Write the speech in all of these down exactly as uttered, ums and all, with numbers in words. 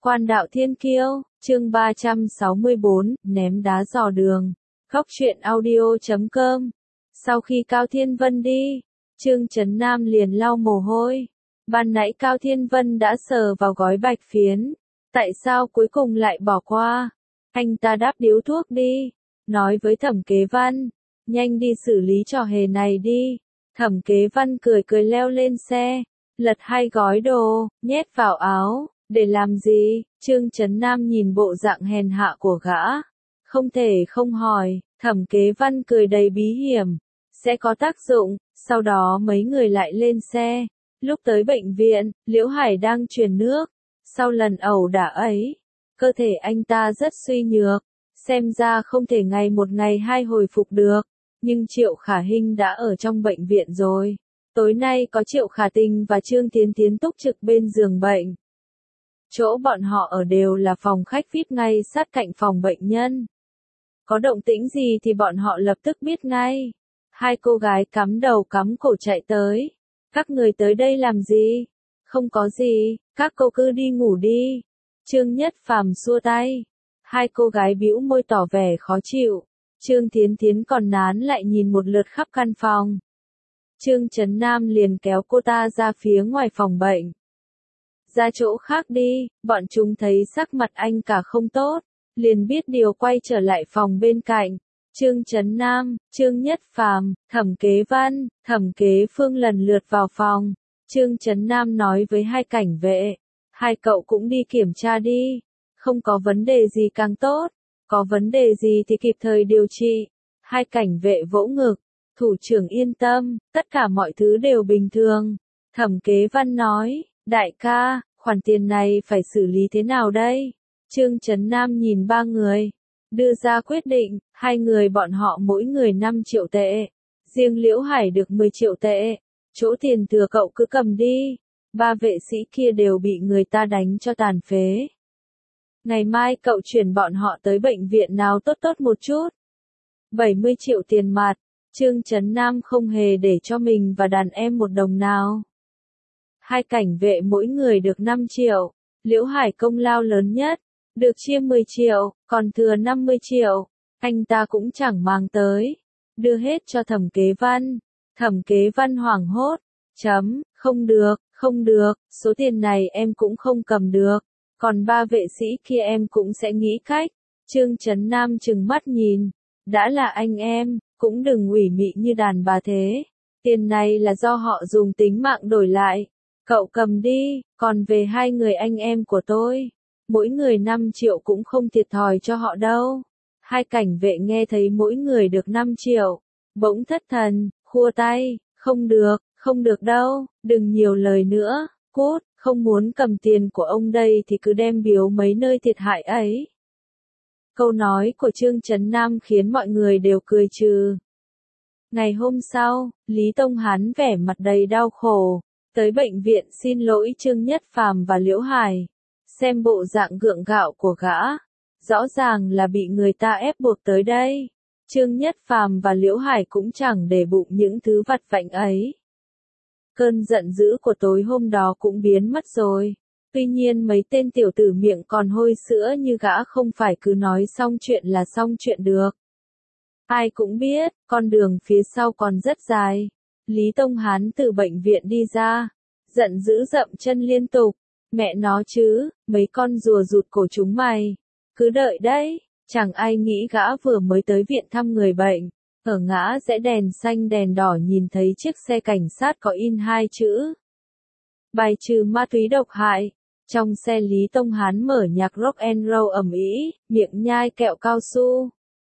Quan đạo thiên kiêu, chương ba trăm sáu mươi bốn, ném đá dò đường. Góc truyện audio chấm com. Sau khi Cao Thiên Vân đi, Trương Chấn Nam liền lau mồ hôi. Ban nãy Cao Thiên Vân đã sờ vào gói bạch phiến. Tại sao cuối cùng lại bỏ qua? Anh ta đáp điếu thuốc đi. Nói với Thẩm Kế Văn. Nhanh đi xử lý trò hề này đi. Thẩm Kế Văn cười cười leo lên xe. Lật hai gói đồ, nhét vào áo. Để làm gì? Trương Chấn Nam nhìn bộ dạng hèn hạ của gã. Không thể không hỏi, Thẩm Kế Văn cười đầy bí hiểm. Sẽ có tác dụng, sau đó mấy người lại lên xe. Lúc tới bệnh viện, Liễu Hải đang truyền nước. Sau lần ẩu đả ấy, cơ thể anh ta rất suy nhược. Xem ra không thể ngày một ngày hai hồi phục được. Nhưng Triệu Khả Hinh đã ở trong bệnh viện rồi. Tối nay có Triệu Khả Tình và Trương Tiến Tiến túc trực bên giường bệnh. Chỗ bọn họ ở đều là phòng khách vê i pê ngay sát cạnh phòng bệnh nhân. Có động tĩnh gì thì bọn họ lập tức biết ngay. Hai cô gái cắm đầu cắm cổ chạy tới. Các người tới đây làm gì? Không có gì, các cô cứ đi ngủ đi. Trương Nhất Phàm xua tay. Hai cô gái bĩu môi tỏ vẻ khó chịu. Trương Thiến Thiến còn nán lại nhìn một lượt khắp căn phòng. Trương Chấn Nam liền kéo cô ta ra phía ngoài phòng bệnh. Ra chỗ khác đi, bọn chúng thấy sắc mặt anh cả không tốt, liền biết điều quay trở lại phòng bên cạnh. Trương Chấn Nam, Trương Nhất Phàm, Thẩm Kế Văn, Thẩm Kế Phương lần lượt vào phòng. Trương Chấn Nam nói với hai cảnh vệ, hai cậu cũng đi kiểm tra đi, không có vấn đề gì càng tốt, có vấn đề gì thì kịp thời điều trị. Hai cảnh vệ vỗ ngực, thủ trưởng yên tâm, tất cả mọi thứ đều bình thường. Thẩm Kế Văn nói, đại ca, khoản tiền này phải xử lý thế nào đây? Trương Chấn Nam nhìn ba người, đưa ra quyết định, hai người bọn họ mỗi người năm triệu tệ. Riêng Liễu Hải được mười triệu tệ. Chỗ tiền thừa cậu cứ cầm đi. Ba vệ sĩ kia đều bị người ta đánh cho tàn phế. Ngày mai cậu chuyển bọn họ tới bệnh viện nào tốt tốt một chút. bảy mươi triệu tiền mặt. Trương Chấn Nam không hề để cho mình và đàn em một đồng nào. Hai cảnh vệ mỗi người được năm triệu, Liễu Hải công lao lớn nhất, được chia mười triệu, còn thừa năm mươi triệu, anh ta cũng chẳng mang tới, đưa hết cho Thẩm Kế Văn. Thẩm Kế Văn hoảng hốt, chấm, không được, không được, số tiền này em cũng không cầm được, còn ba vệ sĩ kia em cũng sẽ nghĩ cách. Trương Chấn Nam trừng mắt nhìn, đã là anh em, cũng đừng ủy mị như đàn bà thế, tiền này là do họ dùng tính mạng đổi lại. Cậu cầm đi, còn về hai người anh em của tôi, mỗi người năm triệu cũng không thiệt thòi cho họ đâu. Hai cảnh vệ nghe thấy mỗi người được năm triệu, bỗng thất thần, khua tay, không được, không được đâu, đừng nhiều lời nữa, cút, không muốn cầm tiền của ông đây thì cứ đem biếu mấy nơi thiệt hại ấy. Câu nói của Trương Chấn Nam khiến mọi người đều cười trừ. Ngày hôm sau, Lý Tông Hán vẻ mặt đầy đau khổ. Tới bệnh viện xin lỗi Trương Nhất Phàm và Liễu Hải. Xem bộ dạng gượng gạo của gã. Rõ ràng là bị người ta ép buộc tới đây. Trương Nhất Phàm và Liễu Hải cũng chẳng để bụng những thứ vặt vãnh ấy. Cơn giận dữ của tối hôm đó cũng biến mất rồi. Tuy nhiên mấy tên tiểu tử miệng còn hôi sữa như gã không phải cứ nói xong chuyện là xong chuyện được. Ai cũng biết, con đường phía sau còn rất dài. Lý Tông Hán từ bệnh viện đi ra, giận dữ dậm chân liên tục, mẹ nó chứ, mấy con rùa rụt cổ chúng mày, cứ đợi đấy, chẳng ai nghĩ gã vừa mới tới viện thăm người bệnh, ở ngã rẽ đèn xanh đèn đỏ nhìn thấy chiếc xe cảnh sát có in hai chữ. Bài trừ ma túy độc hại, trong xe Lý Tông Hán mở nhạc rock and roll ầm ĩ, miệng nhai kẹo cao su.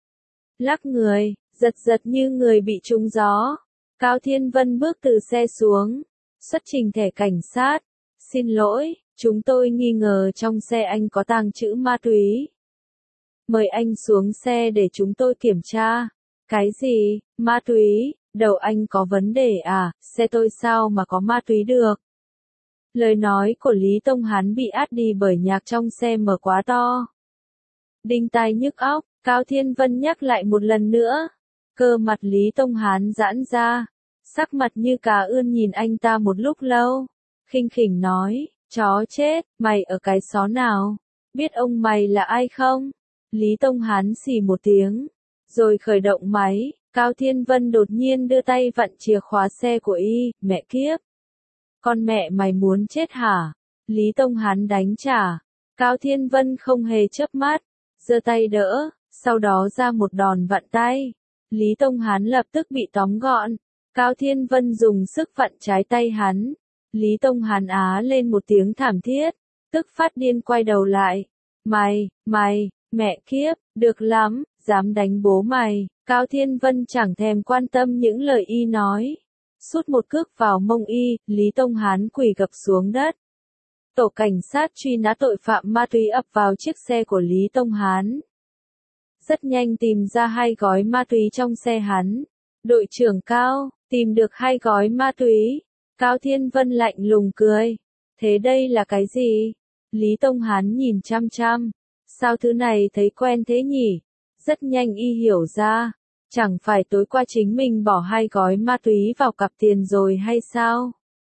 Lắc người, giật giật như người bị trúng gió. Cao Thiên Vân bước từ xe xuống, xuất trình thẻ cảnh sát. Xin lỗi, chúng tôi nghi ngờ trong xe anh có tàng trữ ma túy. Mời anh xuống xe để chúng tôi kiểm tra. Cái gì, ma túy, đầu anh có vấn đề à, xe tôi sao mà có ma túy được. Lời nói của Lý Tông Hán bị át đi bởi nhạc trong xe mở quá to. Đinh tai nhức óc, Cao Thiên Vân nhắc lại một lần nữa. Cơ mặt Lý Tông Hán giãn ra, sắc mặt như cà ươn nhìn anh ta một lúc lâu, khinh khỉnh nói, chó chết, mày ở cái xó nào, biết ông mày là ai không? Lý Tông Hán xì một tiếng, rồi khởi động máy. Cao Thiên Vân đột nhiên đưa tay vặn chìa khóa xe của y, mẹ kiếp. Con mẹ mày muốn chết hả? Lý Tông Hán đánh trả. Cao Thiên Vân không hề chớp mắt, giơ tay đỡ, sau đó ra một đòn vặn tay. Lý Tông Hán lập tức bị tóm gọn. Cao Thiên Vân dùng sức vặn trái tay hắn. Lý Tông Hán á lên một tiếng thảm thiết, tức phát điên quay đầu lại. Mày, mày, mẹ kiếp, được lắm, dám đánh bố mày. Cao Thiên Vân chẳng thèm quan tâm những lời y nói. Sút một cước vào mông y, Lý Tông Hán quỳ gập xuống đất. Tổ cảnh sát truy nã tội phạm ma túy ập vào chiếc xe của Lý Tông Hán. Rất nhanh tìm ra hai gói ma túy trong xe hắn. Đội trưởng Cao, tìm được hai gói ma túy. Cao Thiên Vân lạnh lùng cười. Thế đây là cái gì? Lý Tông Hán nhìn chăm chăm. Sao thứ này thấy quen thế nhỉ? Rất nhanh y hiểu ra. Chẳng phải tối qua chính mình bỏ hai gói ma túy vào cặp tiền rồi hay sao?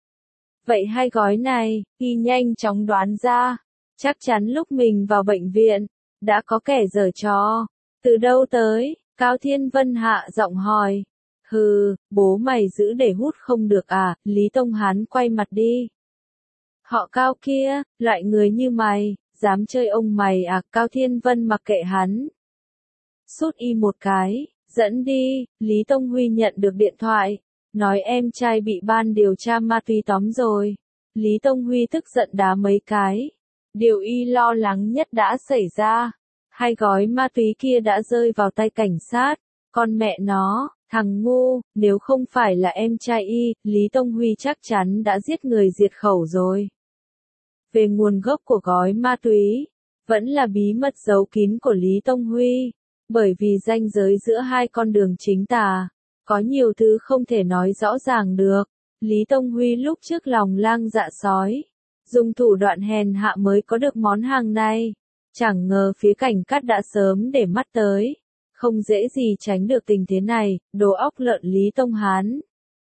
Vậy hai gói này, y nhanh chóng đoán ra. Chắc chắn lúc mình vào bệnh viện, đã có kẻ giở trò. Từ đâu tới? Cao Thiên Vân hạ giọng hỏi. Hừ, bố mày giữ để hút không được à? Lý Tông Hán quay mặt đi. Họ Cao kia, loại người như mày, dám chơi ông mày à? Cao Thiên Vân mặc kệ hắn. Sút y một cái, dẫn đi. Lý Tông Huy nhận được điện thoại, nói em trai bị ban điều tra ma túy tóm rồi. Lý Tông Huy tức giận đá mấy cái. Điều y lo lắng nhất đã xảy ra. Hai gói ma túy kia đã rơi vào tay cảnh sát. Con mẹ nó, thằng ngu, nếu không phải là em trai y, Lý Tông Huy chắc chắn đã giết người diệt khẩu rồi. Về nguồn gốc của gói ma túy, vẫn là bí mật giấu kín của Lý Tông Huy. Bởi vì ranh giới giữa hai con đường chính tà, có nhiều thứ không thể nói rõ ràng được. Lý Tông Huy lúc trước lòng lang dạ sói, dùng thủ đoạn hèn hạ mới có được món hàng này. Chẳng ngờ phía cảnh cát đã sớm để mắt tới. Không dễ gì tránh được tình thế này, đồ óc lợn Lý Tông Hán.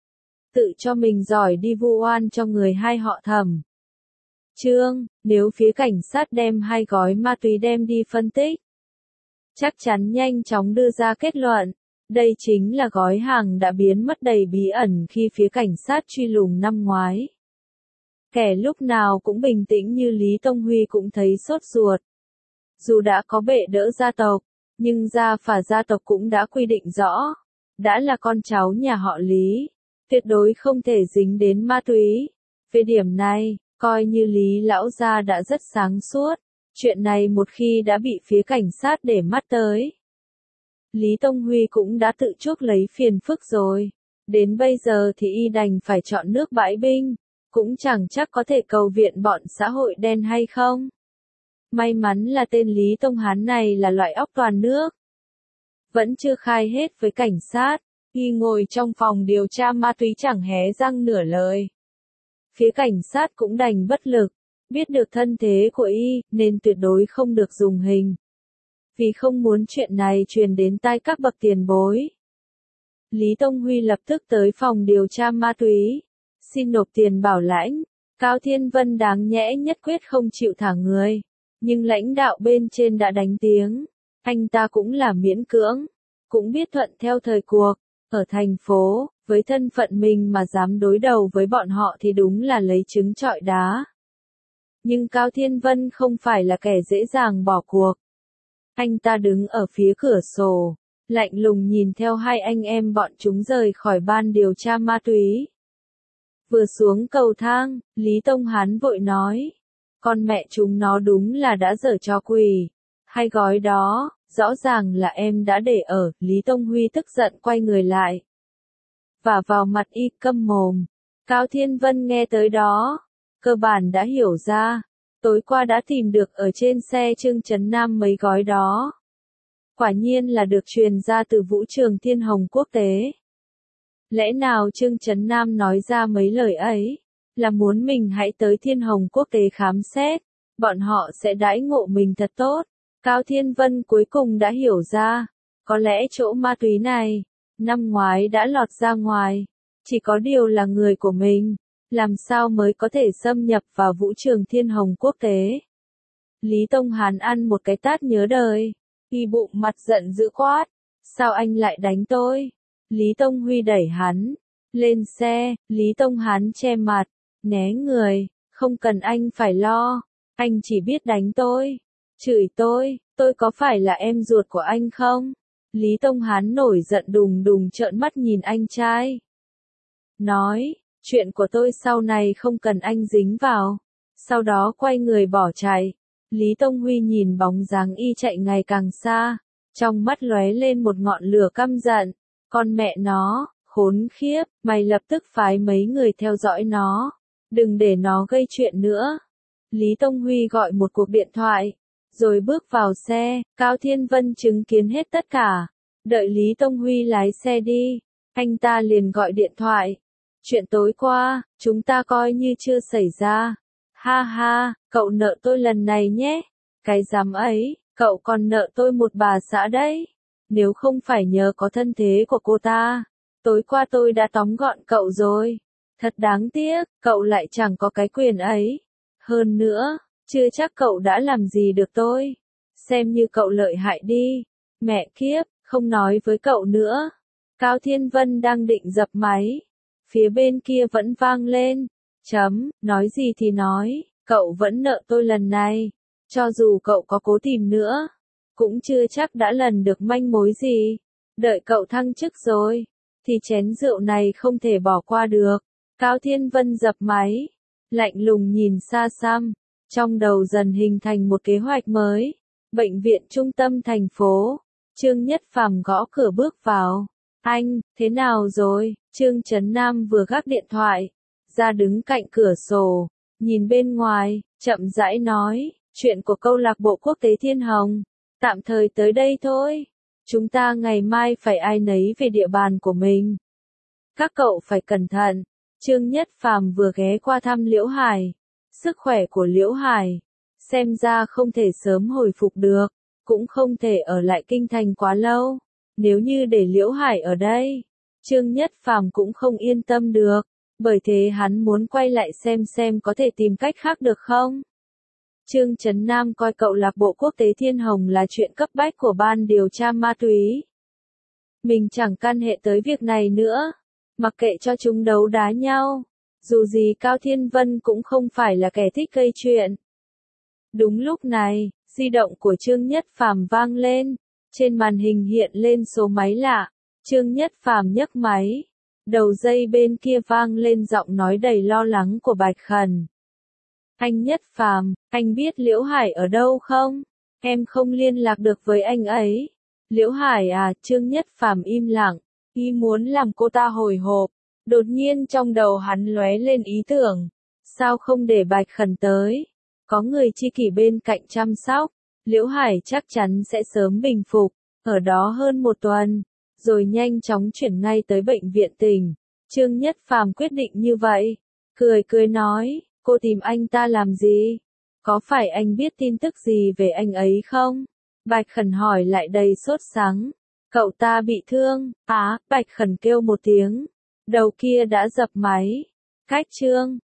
Tự cho mình giỏi đi vu oan cho người hai họ Thẩm. Trương, nếu phía cảnh sát đem hai gói ma túy đem đi phân tích, chắc chắn nhanh chóng đưa ra kết luận. Đây chính là gói hàng đã biến mất đầy bí ẩn khi phía cảnh sát truy lùng năm ngoái. Kẻ lúc nào cũng bình tĩnh như Lý Tông Huy cũng thấy sốt ruột. Dù đã có bệ đỡ gia tộc, nhưng gia phả gia tộc cũng đã quy định rõ. Đã là con cháu nhà họ Lý, tuyệt đối không thể dính đến ma túy. Về điểm này, coi như Lý lão gia đã rất sáng suốt. Chuyện này một khi đã bị phía cảnh sát để mắt tới, Lý Tông Huy cũng đã tự chuốc lấy phiền phức rồi. Đến bây giờ thì y đành phải chọn nước bãi binh, cũng chẳng chắc có thể cầu viện bọn xã hội đen hay không. May mắn là tên Lý Tông Hán này là loại óc toàn nước. Vẫn chưa khai hết với cảnh sát, y ngồi trong phòng điều tra ma túy chẳng hé răng nửa lời. Phía cảnh sát cũng đành bất lực, biết được thân thế của y, nên tuyệt đối không được dùng hình. Vì không muốn chuyện này truyền đến tai các bậc tiền bối. Lý Tông Huy lập tức tới phòng điều tra ma túy, xin nộp tiền bảo lãnh. Cao Thiên Vân đáng nhẽ nhất quyết không chịu thả người. Nhưng lãnh đạo bên trên đã đánh tiếng, anh ta cũng là miễn cưỡng, cũng biết thuận theo thời cuộc. Ở thành phố, với thân phận mình mà dám đối đầu với bọn họ thì đúng là lấy trứng trọi đá. Nhưng Cao Thiên Vân không phải là kẻ dễ dàng bỏ cuộc. Anh ta đứng ở phía cửa sổ, lạnh lùng nhìn theo hai anh em bọn chúng rời khỏi ban điều tra ma túy. Vừa xuống cầu thang, Lý Tông Hán vội nói. Con mẹ chúng nó đúng là đã giở trò quỷ. Hai gói đó, rõ ràng là em đã để ở. Lý Tông Huy tức giận quay người lại. Và vào mặt y câm mồm. Cao Thiên Vân nghe tới đó, cơ bản đã hiểu ra. Tối qua đã tìm được ở trên xe Trương Trấn Nam mấy gói đó. Quả nhiên là được truyền ra từ vũ trường Thiên Hồng Quốc tế. Lẽ nào Trương Trấn Nam nói ra mấy lời ấy, là muốn mình hãy tới Thiên Hồng Quốc tế khám xét, bọn họ sẽ đãi ngộ mình thật tốt. Cao Thiên Vân cuối cùng đã hiểu ra, có lẽ chỗ ma túy này, năm ngoái đã lọt ra ngoài, chỉ có điều là người của mình, làm sao mới có thể xâm nhập vào vũ trường Thiên Hồng Quốc tế. Lý Tông Hán ăn một cái tát nhớ đời. Y bụng mặt giận dữ quát. Sao anh lại đánh tôi? Lý Tông Huy đẩy hắn lên xe. Lý Tông Hán che mặt, né người. Không cần anh phải lo. Anh chỉ biết đánh tôi. Chửi tôi. Tôi có phải là em ruột của anh không? Lý Tông Hán nổi giận đùng đùng trợn mắt nhìn anh trai. Nói, chuyện của tôi sau này không cần anh dính vào. Sau đó quay người bỏ chạy. Lý Tông Huy nhìn bóng dáng y chạy ngày càng xa. Trong mắt lóe lên một ngọn lửa căm giận. Con mẹ nó, khốn khiếp, mày lập tức phái mấy người theo dõi nó. Đừng để nó gây chuyện nữa. Lý Tông Huy gọi một cuộc điện thoại. Rồi bước vào xe, Cao Thiên Vân chứng kiến hết tất cả. Đợi Lý Tông Huy lái xe đi, anh ta liền gọi điện thoại. Chuyện tối qua, chúng ta coi như chưa xảy ra. Ha ha, cậu nợ tôi lần này nhé. Cái dám ấy, cậu còn nợ tôi một bà xã đấy. Nếu không phải nhờ có thân thế của cô ta, tối qua tôi đã tóm gọn cậu rồi. Thật đáng tiếc, cậu lại chẳng có cái quyền ấy. Hơn nữa, chưa chắc cậu đã làm gì được tôi. Xem như cậu lợi hại đi. Mẹ kiếp, không nói với cậu nữa. Cao Thiên Vân đang định dập máy. Phía bên kia vẫn vang lên. Chấm, nói gì thì nói, cậu vẫn nợ tôi lần này. Cho dù cậu có cố tìm nữa, cũng chưa chắc đã lần được manh mối gì. Đợi cậu thăng chức rồi, thì chén rượu này không thể bỏ qua được. Cao Thiên Vân dập máy, lạnh lùng nhìn xa xăm. Trong đầu dần hình thành một kế hoạch mới. Bệnh viện trung tâm thành phố. Trương Nhất Phàm gõ cửa bước vào. Anh, thế nào rồi? Trương Trấn Nam vừa gác điện thoại ra đứng cạnh cửa sổ, nhìn bên ngoài, chậm rãi nói, chuyện của câu lạc bộ quốc tế Thiên Hồng, tạm thời tới đây thôi. Chúng ta ngày mai phải ai nấy về địa bàn của mình. Các cậu phải cẩn thận. Trương Nhất Phàm vừa ghé qua thăm Liễu Hải. Sức khỏe của Liễu Hải, xem ra không thể sớm hồi phục được, cũng không thể ở lại kinh thành quá lâu. Nếu như để Liễu Hải ở đây, Trương Nhất Phàm cũng không yên tâm được, bởi thế hắn muốn quay lại xem xem có thể tìm cách khác được không. Trương Trấn Nam coi câu lạc bộ quốc tế Thiên Hồng là chuyện cấp bách của ban điều tra ma túy. Mình chẳng can hệ tới việc này nữa, mặc kệ cho chúng đấu đá nhau. Dù gì Cao Thiên Vân cũng không phải là kẻ thích gây chuyện. Đúng lúc này, di động của Trương Nhất Phàm vang lên. Trên màn hình hiện lên số máy lạ. Trương Nhất Phàm nhấc máy. Đầu dây bên kia vang lên giọng nói đầy lo lắng của Bạch Khẩn. Anh Nhất Phàm, anh biết Liễu Hải ở đâu không? Em không liên lạc được với anh ấy. Liễu Hải à? Trương Nhất Phàm im lặng. Y muốn làm cô ta hồi hộp. Đột nhiên trong đầu hắn lóe lên ý tưởng. Sao không để Bạch Khẩn tới? Có người tri kỷ bên cạnh chăm sóc. Liễu Hải chắc chắn sẽ sớm bình phục. Ở đó hơn một tuần. Rồi nhanh chóng chuyển ngay tới bệnh viện tỉnh. Trương Nhất Phàm quyết định như vậy. Cười cười nói, cô tìm anh ta làm gì? Có phải anh biết tin tức gì về anh ấy không? Bạch Khẩn hỏi lại đầy sốt sắng. Cậu ta bị thương. Á, Bạch Khẩn kêu một tiếng. Đầu kia đã dập máy. Cách Trương